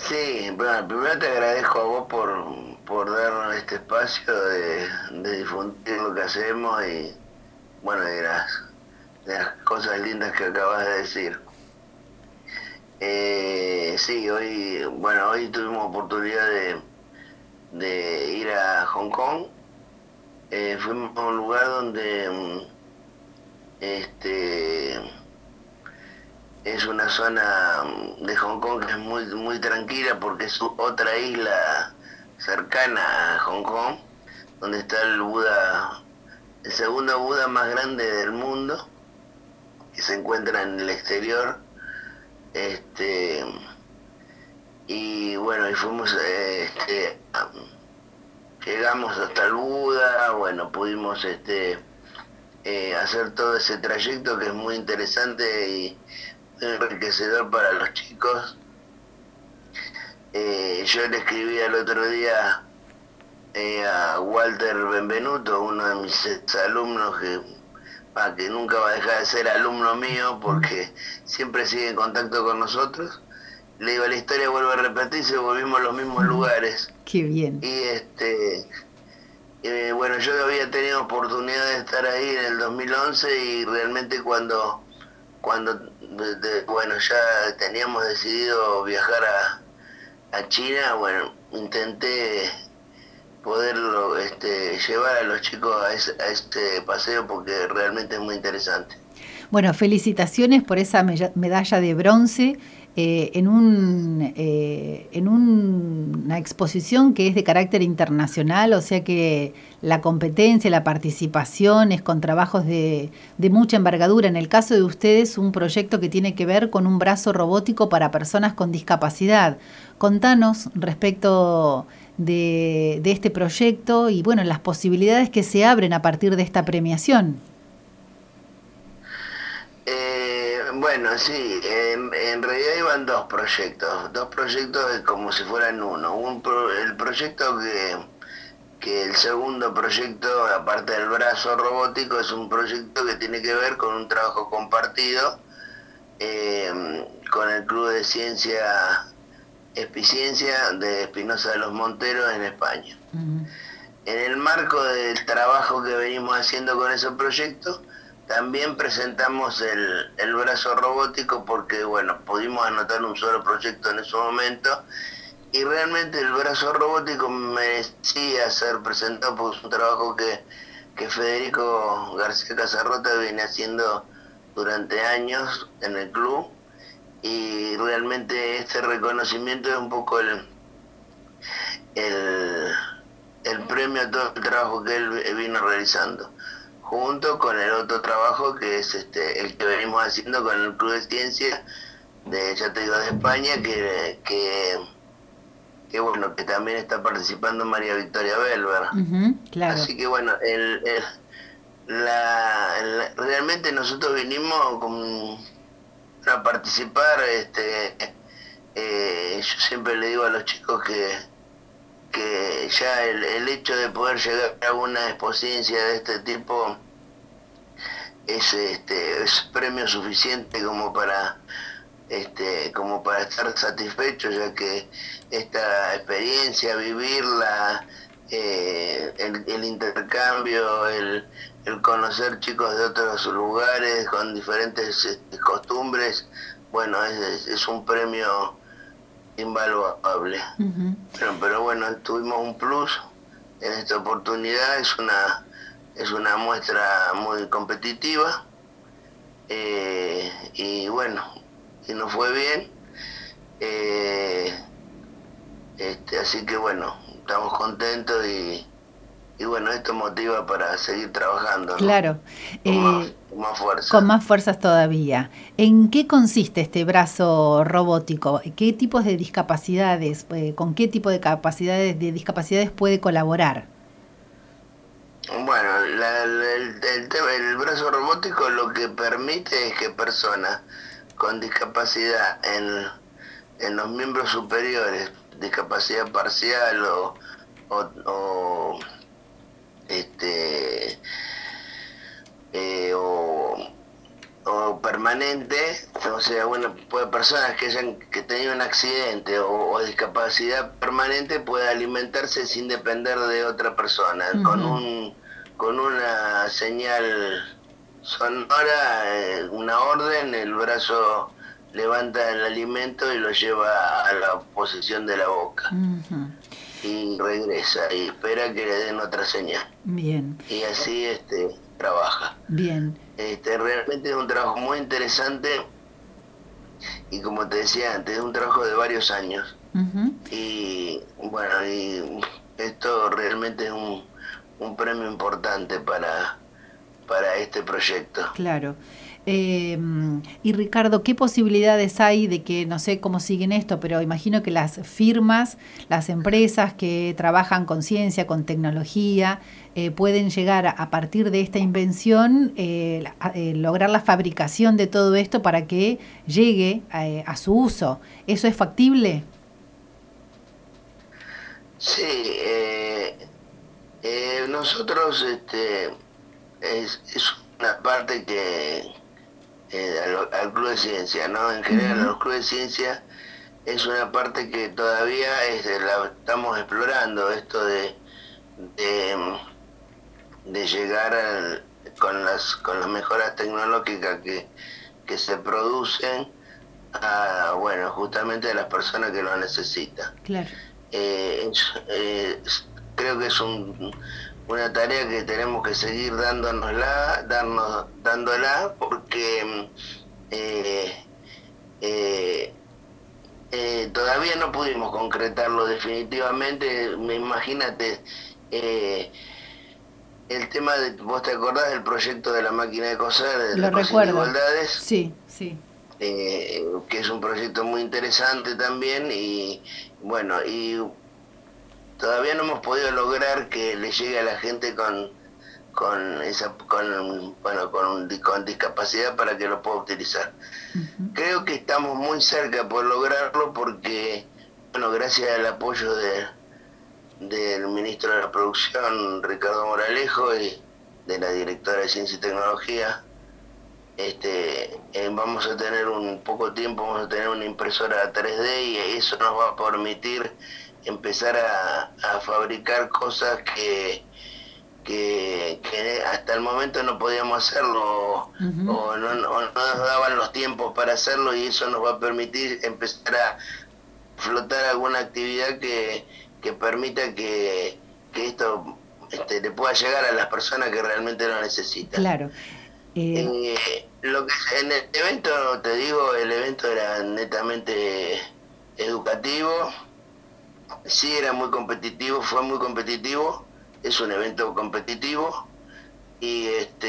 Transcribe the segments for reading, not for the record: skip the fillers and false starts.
Sí, bueno, primero te agradezco a vos por darnos este espacio de difundir lo que hacemos y bueno, de las cosas lindas que acabas de decir. Sí, hoy tuvimos oportunidad de ir a Hong Kong. Fuimos a un lugar donde este, es una zona de Hong Kong que es muy, muy tranquila porque es otra isla cercana a Hong Kong, donde está el Buda, el segundo Buda más grande del mundo, que se encuentra en el exterior. Este, y bueno, y fuimos, llegamos hasta el Buda, bueno, pudimos hacer todo ese trayecto que es muy interesante y muy enriquecedor para los chicos. Yo le escribí el otro día a Walter Benvenuto, uno de mis alumnos que nunca va a dejar de ser alumno mío porque siempre sigue en contacto con nosotros. Le digo, la historia vuelve a repetirse, volvimos a los mismos lugares. Qué bien. Y bueno, yo había tenido oportunidad de estar ahí en el 2011 y realmente bueno, ya teníamos decidido viajar a China, bueno, intenté poderlo llevar a los chicos a este paseo porque realmente es muy interesante. Bueno, felicitaciones por esa medalla de bronce una exposición que es de carácter internacional, o sea que la competencia, la participación es con trabajos de mucha envergadura. En el caso de ustedes, un proyecto que tiene que ver con un brazo robótico para personas con discapacidad. Contanos respecto de este proyecto y bueno, las posibilidades que se abren a partir de esta premiación. Bueno, sí, en realidad iban dos proyectos como si fueran uno. El proyecto que el segundo proyecto, aparte del brazo robótico, es un proyecto que tiene que ver con un trabajo compartido con el Club de Ciencia Eficiencia de Espinosa de los Monteros en España. Uh-huh. En el marco del trabajo que venimos haciendo con ese proyecto, también presentamos el brazo robótico porque, bueno, pudimos anotar un solo proyecto en ese momento y realmente el brazo robótico merecía ser presentado porque es un trabajo que Federico García Casarrota viene haciendo durante años en el club y realmente este reconocimiento es un poco el, el premio a todo el trabajo que él vino realizando, junto con el otro trabajo que es el que venimos haciendo con el Club de Ciencia ya te digo, de España, que bueno, que también está participando María Victoria Belver. Uh-huh, claro. Así que bueno, realmente nosotros vinimos a participar, yo siempre le digo a los chicos que ya el hecho de poder llegar a una exposición de este tipo es premio suficiente como para estar satisfecho, ya que esta experiencia, vivirla, el intercambio, el conocer chicos de otros lugares con diferentes costumbres, bueno, es un premio invaluable. Uh-huh. Pero bueno, tuvimos un plus en esta oportunidad, es una muestra muy competitiva y bueno, y nos fue bien, eh, así que bueno, estamos contentos y bueno, esto motiva para seguir trabajando, ¿no? Claro. Con más, Eh, con más con fuerza. más fuerzas todavía. ¿En qué consiste este brazo robótico? ¿Qué tipos de discapacidades, con qué tipo de discapacidades puede colaborar? Bueno, el brazo robótico lo que permite es que personas con discapacidad en los miembros superiores, discapacidad parcial o este o o permanente, o sea, bueno, personas que hayan que tenido un accidente o discapacidad permanente pueda alimentarse sin depender de otra persona, Ujú. con una señal sonora, una orden, el brazo levanta el alimento y lo lleva a la posición de la boca Ujú. y regresa y espera que le den otra señal Bien, y así trabaja. bien. Realmente es un trabajo muy interesante y como te decía antes, es un trabajo de varios años. Ujú. Y bueno, y esto realmente es un premio importante para este proyecto. Claro. Y Ricardo, ¿qué posibilidades hay de que, no sé cómo siguen esto, pero imagino que las firmas, las empresas que trabajan con ciencia, con tecnología, pueden llegar a partir de esta invención, lograr la fabricación de todo esto para que llegue a su uso? ¿Eso es factible? Sí, nosotros, es una parte que al Club de Ciencia, ¿no? En general, a Ujú. los clubes de ciencia es una parte que todavía la estamos explorando, esto de, de llegar con las mejoras tecnológicas que se producen a, bueno, justamente a las personas que lo necesitan. Claro. Eh, es- creo que es una tarea que tenemos que seguir dándola, porque eh, eh, todavía no pudimos concretarlo definitivamente. Imagínate, eh, el tema de, vos te acordás del proyecto de la máquina de coser, Lo de Cosiendo recuerdo. Igualdades, Sí, sí. que es un proyecto muy interesante también y bueno, y todavía no hemos podido lograr que le llegue a la gente con discapacidad para que lo pueda utilizar. Ujú. Creo que estamos muy cerca por lograrlo porque, bueno, gracias al apoyo del ministro de la Producción, Ricardo Moralejo, y de la directora de Ciencia y Tecnología, vamos a tener un poco tiempo, vamos a tener una impresora 3D y eso nos va a permitir empezar a fabricar cosas que hasta el momento no podíamos hacerlo Ujú. o no nos daban los tiempos para hacerlo y eso nos va a permitir empezar a flotar alguna actividad que permita que esto le pueda llegar a las personas que realmente lo necesitan. Claro. Eh, Lo que en el evento, te digo, el evento era netamente educativo, sí era muy competitivo, fue muy competitivo, es un evento competitivo y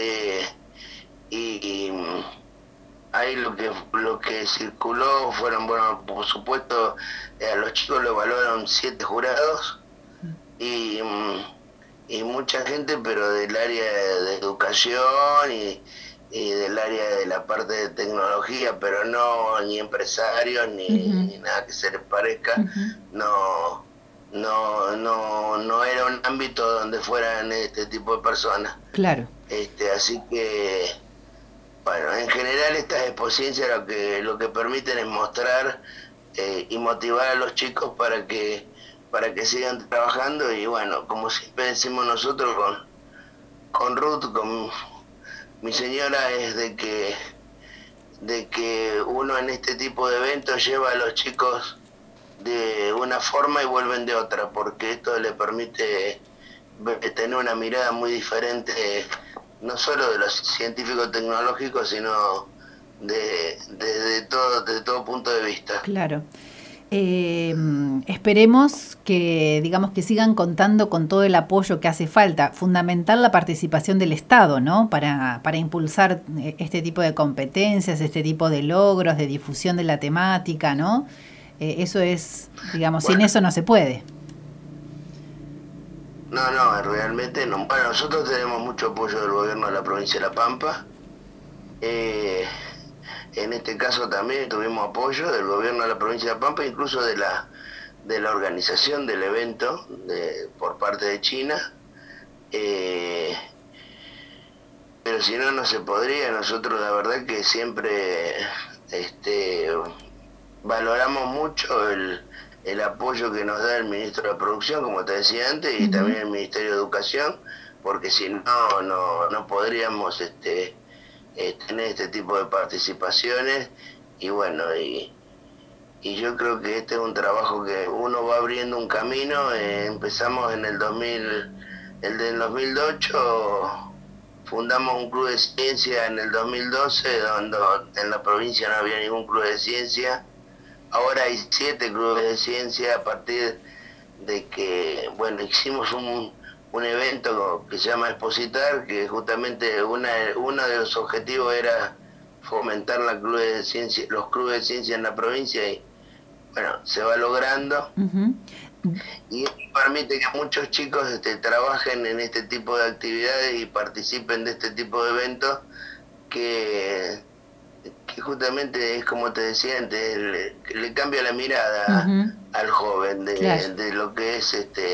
y ahí lo que circuló fueron, bueno, por supuesto, a los chicos lo evaluaron 7 jurados y, y mucha gente, pero del área de educación y del área de la parte de tecnología, pero no ni empresarios Ujú. ni nada que se les parezca, Ujú. no, no era un ámbito donde fueran este tipo de personas. Claro. Así que, bueno, en general estas exposiciones lo que permiten es mostrar y motivar a los chicos para que sigan trabajando y bueno, como siempre decimos nosotros con Ruth, con mi señora, es de que uno en este tipo de eventos lleva a los chicos de una forma y vuelven de otra, porque esto le permite tener una mirada muy diferente, no solo de los científicos tecnológicos, sino de todo punto de vista. Claro. Esperemos que, digamos, que sigan contando con todo el apoyo que hace falta. Fundamental la participación del Estado, ¿no? Para impulsar este tipo de competencias, este tipo de logros, de difusión de la temática, ¿no? Eso es, digamos, sin Bueno, eso no se puede. no, realmente no. Bueno, nosotros tenemos mucho apoyo del gobierno de la provincia de La Pampa. Eh, en este caso también tuvimos apoyo del gobierno de la provincia de La Pampa, incluso de la organización del evento por parte de China. Eh, pero si no, no se podría. Nosotros la verdad que siempre este, valoramos mucho el apoyo que nos da el ministro de Producción, como te decía antes, y Ujú. también el Ministerio de Educación, porque si no, no podríamos tener este tipo de participaciones. Y bueno, y yo creo que este es un trabajo que uno va abriendo un camino. Empezamos en el del 2008, fundamos un club de ciencia en el 2012, donde en la provincia no había ningún club de ciencia. Ahora hay 7 clubes de ciencia a partir de que, bueno, hicimos un evento que se llama Expositar, que justamente uno de los objetivos era fomentar los clubes de ciencia en la provincia, y bueno, se va logrando, Ujú. y esto permite que muchos chicos trabajen en este tipo de actividades y participen de este tipo de eventos que, que justamente es como te decía antes, le cambia la mirada Ujú. al joven Claro. de lo que es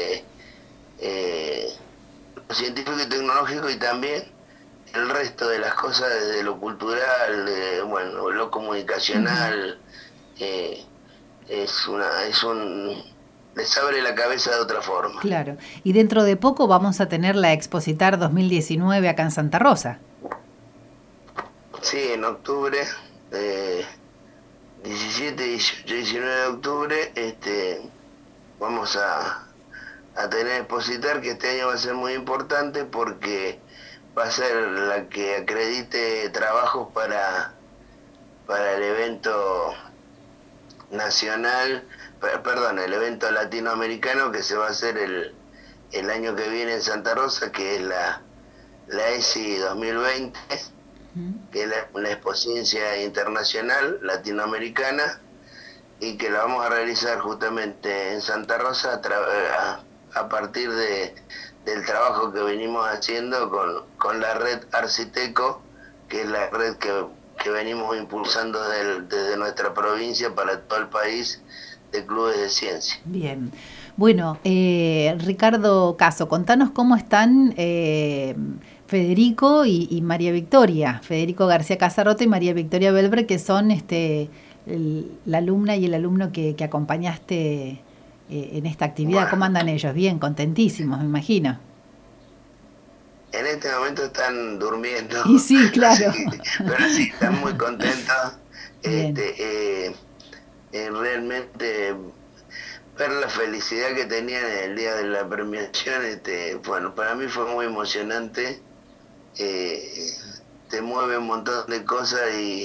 eh, lo científico y tecnológico, y también el resto de las cosas, desde lo cultural, bueno, lo Ujú. comunicacional. eh, es un les abre la cabeza de otra forma. Claro. Y dentro de poco vamos a tener la Expositar 2019 acá en Santa Rosa. Sí, en octubre, eh, 17, 18, 19 de octubre, vamos a tener Expositar, que este año va a ser muy importante porque va a ser la que acredite trabajos para el evento nacional, perdón, el evento latinoamericano que se va a hacer el año que viene en Santa Rosa, que es la ESI 2020, Ujú. que es la Exposición Internacional Latinoamericana, y que la vamos a realizar justamente en Santa Rosa a partir del trabajo que venimos haciendo con la red Arciteco, que es la red que venimos impulsando desde nuestra provincia para todo el país, de clubes de ciencia. Bien. Bueno, Ricardo Caso, contanos cómo están Federico y María Victoria, Federico García Casarroto y María Victoria Belbre, que son la alumna y el alumno que acompañaste en esta actividad. ¿Cómo Bueno, andan ellos? Bien, contentísimos, me imagino. en este momento están durmiendo, Y sí, así claro. que, pero sí, están muy contentos. Bien. Realmente ver la felicidad que tenían en el día de la premiación, bueno, para mí fue muy emocionante. eh, Te mueve un montón de cosas,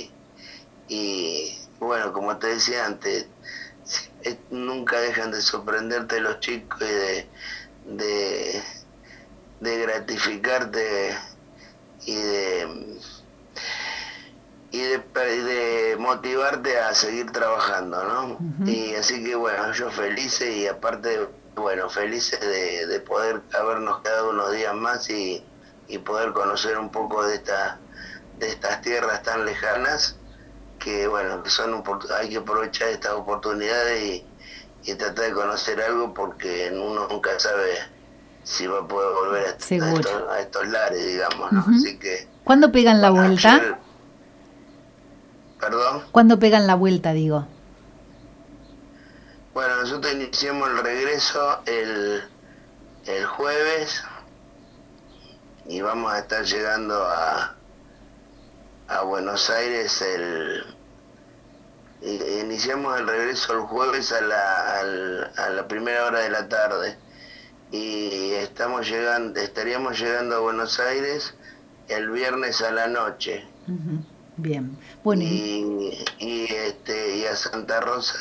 y bueno, como te decía antes, nunca dejan de sorprenderte los chicos, y de, de gratificarte, y de motivarte a seguir trabajando, ¿no? Ujú. Y así que bueno, yo felices, y aparte, bueno, felices de poder habernos quedado unos días más, y poder conocer un poco de estas tierras tan lejanas, que bueno, que hay que aprovechar estas oportunidades, y tratar de conocer algo, porque uno nunca sabe si va a poder volver Seguro. a estos lares, digamos, ¿no? Ujú. Así que, ¿Cuándo pegan la bueno, vuelta? ayer, perdón. ¿Cuándo pegan la vuelta, digo? Bueno, nosotros iniciamos el regreso el jueves, y vamos a estar llegando a Buenos Aires iniciamos el regreso el jueves a la primera hora de la tarde, y estaríamos llegando a Buenos Aires el viernes a la noche, Ujú. Bien. Bueno, y a Santa Rosa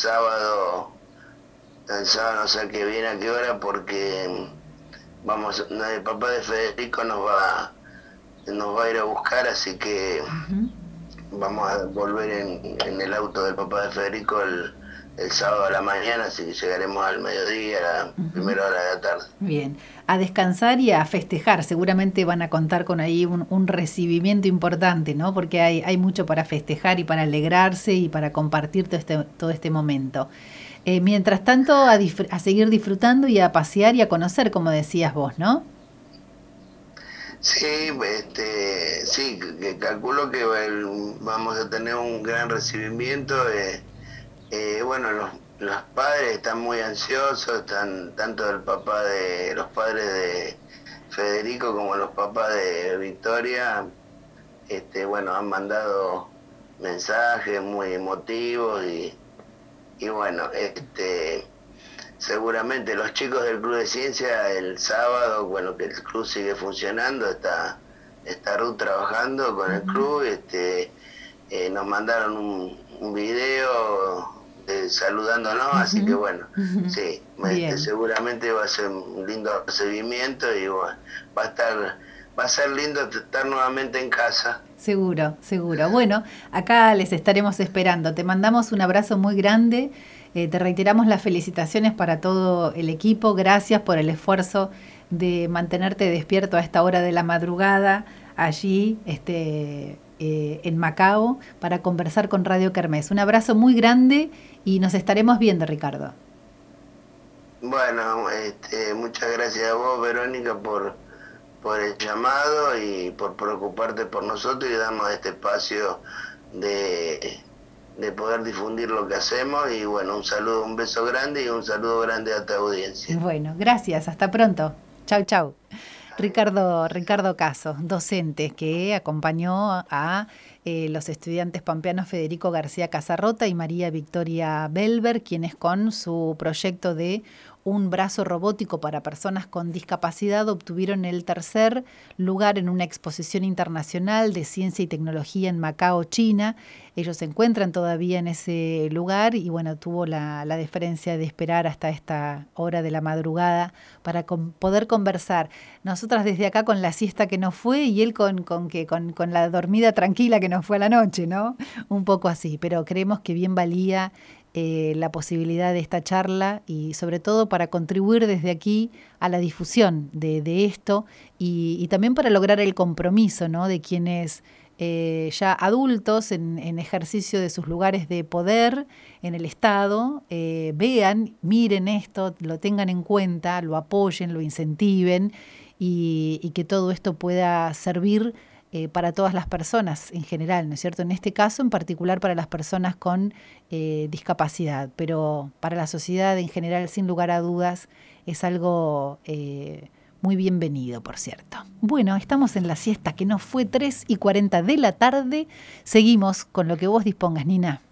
el sábado, no sé qué viene a qué hora, porque el papá de Federico nos va a ir a buscar, así que ujú. vamos a volver en el auto del papá de Federico el sábado a la mañana, así que llegaremos al mediodía, a la Ujú. primera hora de la tarde. Bien, a descansar y a festejar. Seguramente van a contar con ahí un recibimiento importante, ¿no? Porque hay mucho para festejar y para alegrarse y para compartir todo este momento. Mientras tanto, a seguir disfrutando y a pasear y a conocer, como decías vos, ¿no? Sí, sí, que calculo que vamos a tener un gran recibimiento. Bueno, los padres están muy ansiosos, están tanto los padres de Federico como los papás de Victoria, bueno, han mandado mensajes muy emotivos y bueno, seguramente los chicos del Club de Ciencia el sábado, bueno, que el club sigue funcionando, está Ruth trabajando con el Ujú. club, nos mandaron un video saludándonos, así que Ujú, bueno, ujú. sí, Bien. seguramente va a ser un lindo recibimiento y bueno, va a estar, va a ser lindo estar nuevamente en casa. Seguro, seguro. Bueno, acá les estaremos esperando. Te mandamos un abrazo muy grande. Te reiteramos las felicitaciones para todo el equipo. Gracias por el esfuerzo de mantenerte despierto a esta hora de la madrugada allí en Macao para conversar con Radio Kermés. Un abrazo muy grande y nos estaremos viendo, Ricardo. Bueno, muchas gracias a vos, Verónica, por el llamado y por preocuparte por nosotros y darnos este espacio de, de poder difundir lo que hacemos. Y bueno, un saludo, un beso grande y un saludo grande a tu audiencia. Bueno, gracias. Hasta pronto. Chau, chau. Adiós. Ricardo Caso, docente que acompañó a los estudiantes pampeanos Federico García Casarrota y María Victoria Belver, quienes con su proyecto de un brazo robótico para personas con discapacidad obtuvieron el tercer lugar en una exposición internacional de ciencia y tecnología en Macao, China. Ellos se encuentran todavía en ese lugar y bueno, tuvo la deferencia de esperar hasta esta hora de la madrugada para poder conversar. Nosotras desde acá con la siesta que nos fue y él con la dormida tranquila que nos fue a la noche, ¿no? Un poco así, pero creemos que bien valía la posibilidad de esta charla y sobre todo para contribuir desde aquí a la difusión de esto y también para lograr el compromiso, ¿no? De quienes ya adultos en ejercicio de sus lugares de poder en el Estado, vean, miren esto, lo tengan en cuenta, lo apoyen, lo incentiven y que todo esto pueda servir para todas las personas en general, ¿no es cierto? En este caso, en particular para las personas con discapacidad, pero para la sociedad en general, sin lugar a dudas, es algo muy bienvenido, por cierto. Bueno, estamos en la siesta que nos fue 3:40 de la tarde. Seguimos con lo que vos dispongas, Nina.